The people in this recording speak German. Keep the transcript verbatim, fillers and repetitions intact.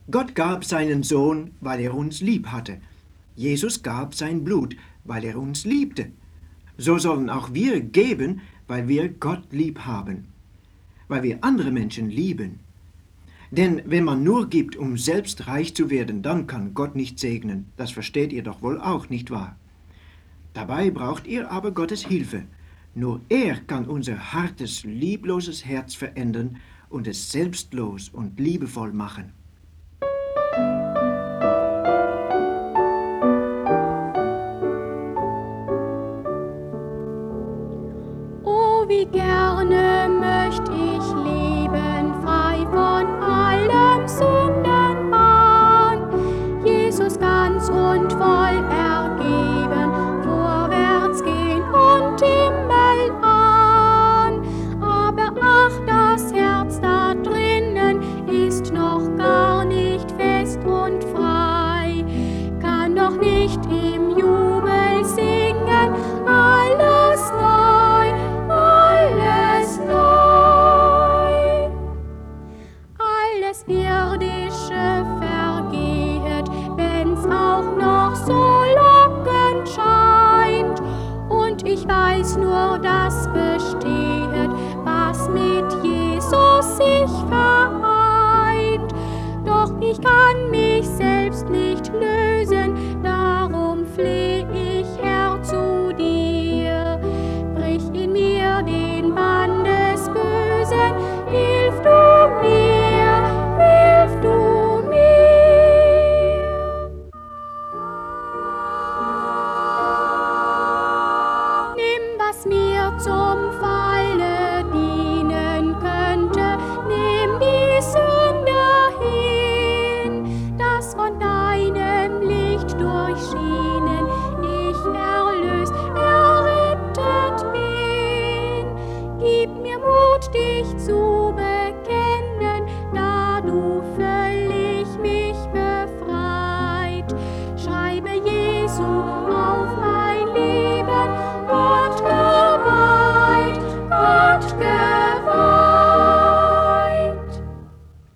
Gott gab seinen Sohn, weil er uns lieb hatte. Jesus gab sein Blut, weil er uns liebte. So sollen auch wir geben, weil wir Gott lieb haben, weil wir andere Menschen lieben. Denn wenn man nur gibt, um selbst reich zu werden, dann kann Gott nicht segnen. Das versteht ihr doch wohl auch, nicht wahr? Dabei braucht ihr aber Gottes Hilfe. Nur er kann unser hartes, liebloses Herz verändern und es selbstlos und liebevoll machen. Oh, wie gerne möchte ich leben, frei von allem Sündenbahn. Jesus ganz und voll ergeben, vorwärts gehen und Himmel an. Aber ach, das Herz da drinnen ist noch gar nicht fest und frei, kann doch nicht im Jubel singen, alles neu, alles neu. Alles Irdische vergehet, wenn's auch noch so lockend scheint. Und ich weiß nur, das bestehet, was mit Jesus sich vereint. Doch ich kann mich selbst nicht lösen.